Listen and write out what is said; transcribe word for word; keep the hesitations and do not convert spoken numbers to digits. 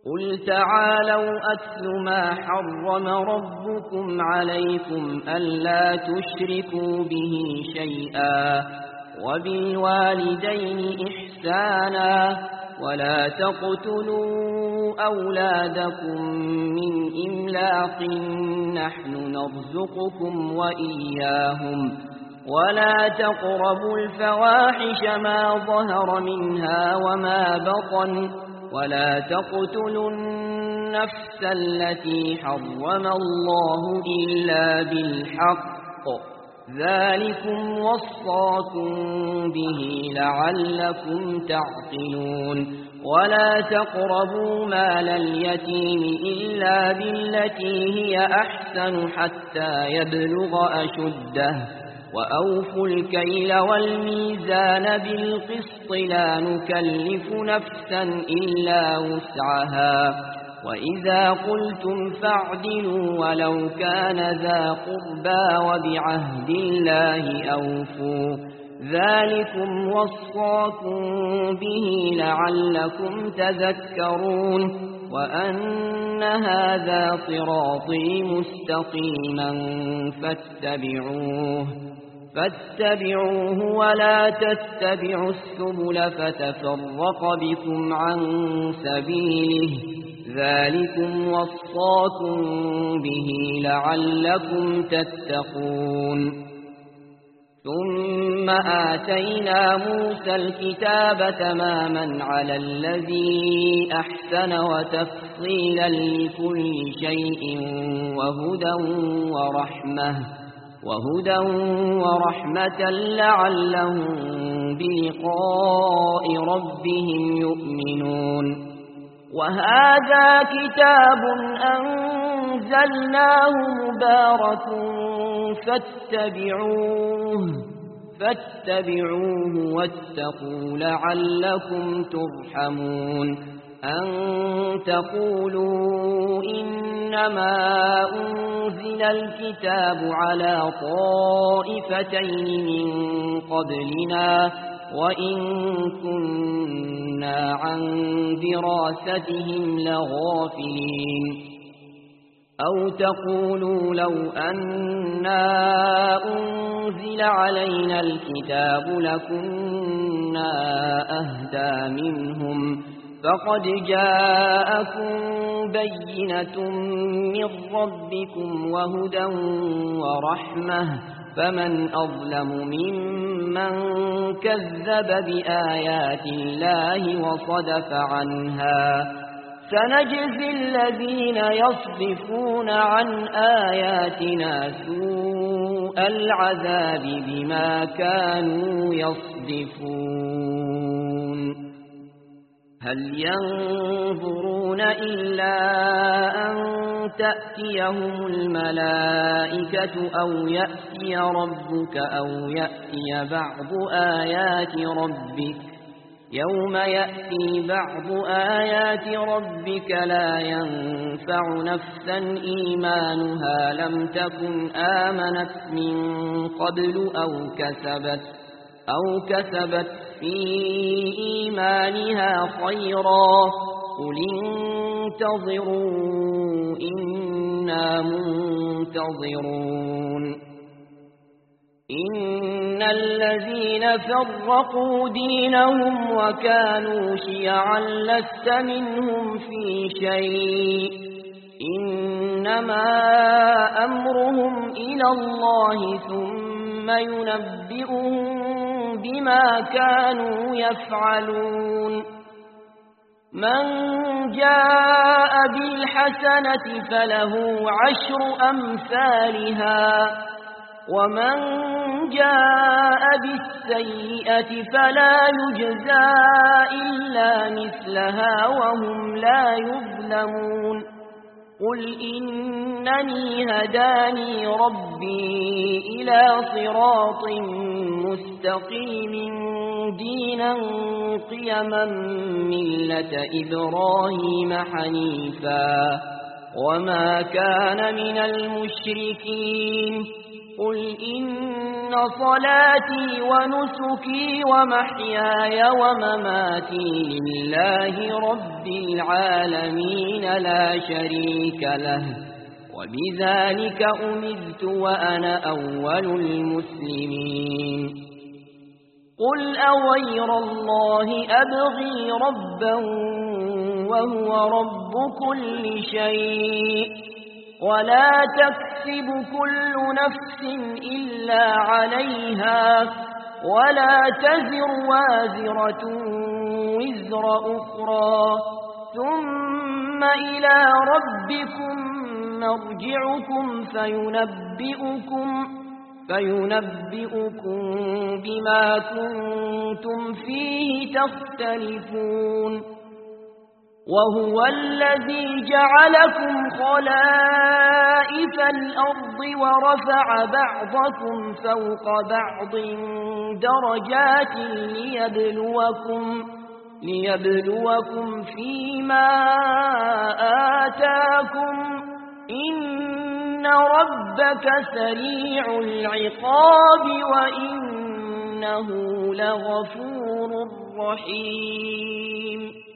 قل تعالوا أتل ما حرم ربكم عليكم ألا تشركوا به شيئا وبالوالدين إحسانا ولا تقتلوا أولادكم من إملاق نحن نرزقكم وإياهم ولا تقربوا الفواحش ما ظهر منها وما بطن ولا تقتلوا النفس التي حرم الله إلا بالحق ذلكم وصاكم به لعلكم تعقلون ولا تقربوا مال اليتيم إلا بالتي هي أحسن حتى يبلغ أشده وأوفوا الكيل والميزان بالقسط لا نكلف نفسا إلا وسعها وإذا قلتم فاعدلوا ولو كان ذا قربى وبعهد الله أوفوا ذلكم وصاكم به لعلكم تذكرون وأن هذا صراطي مستقيما فاتبعوه فاتبعوه ولا تتبعوا السبل فتفرق بكم عن سبيله ذلكم وصاكم به لعلكم تتقون ثم آتينا موسى الكتاب تماما على الذي أحسن وتفصيلا لكل شيء وهدى ورحمة وهدى ورحمة لعلهم بلقاء ربهم يؤمنون وهذا كتاب أنزلناه مبارك فاتبعوه فاتبعوه واتقوا لعلكم ترحمون أن تقولوا إنما أنزل الكتاب على طائفتين من قبلنا وإن كنا عن دراستهم لغافلين أو تقولوا لو أنا أنزل علينا الكتاب لكنا أهدى منهم فقد جاءكم بينة من ربكم وهدى ورحمة فمن أظلم ممن كذب بآيات الله وصدف عنها سنجزي الذين يصدفون عن آياتنا سوء العذاب بما كانوا يصدفون هل ينظرون إلا أن تأتيهم الملائكة أو يأتي ربك أو يأتي بعض آيات ربك يوم يأتي بعض آيات ربك لا ينفع نفسا إيمانها لم تكن آمنت من قبل أو كسبت أو كسبت في إيمانها خيرا قل انتظروا إنا منتظرون إن الذين فرقوا دينهم وكانوا شيعا لست منهم في شيء إنما أمرهم إلى الله ثم ينبئهم بما كانوا يفعلون من جاء بالحسنة فله عشر أمثالها ومن جاء بالسيئة فلا يجزى إلا مثلها وهم لا يظلمون قل إنني هداني ربي إلى صراط مستقيم دينا قيما ملة إبراهيم حنيفا وما كان من المشركين قل إن صلاتي ونسكي ومحياي ومماتي لله رب العالمين لا شريك له وبذلك أمرت وأنا أول المسلمين قل أغير الله أبغي ربا وهو رب كل شيء ولا تكسب كل نفس إلا عليها ولا تزر وازرة وزر أخرى ثم إلى ربكم مرجعكم فينبئكم فينبئكم بما كنتم فيه تختلفون وهو الذي جعلكم خلائف الأرض ورفع بعضكم فوق بعض درجات ليبلوكم, ليبلوكم فيما آتاكم إن ربك سريع العقاب وإنه لغفور رحيم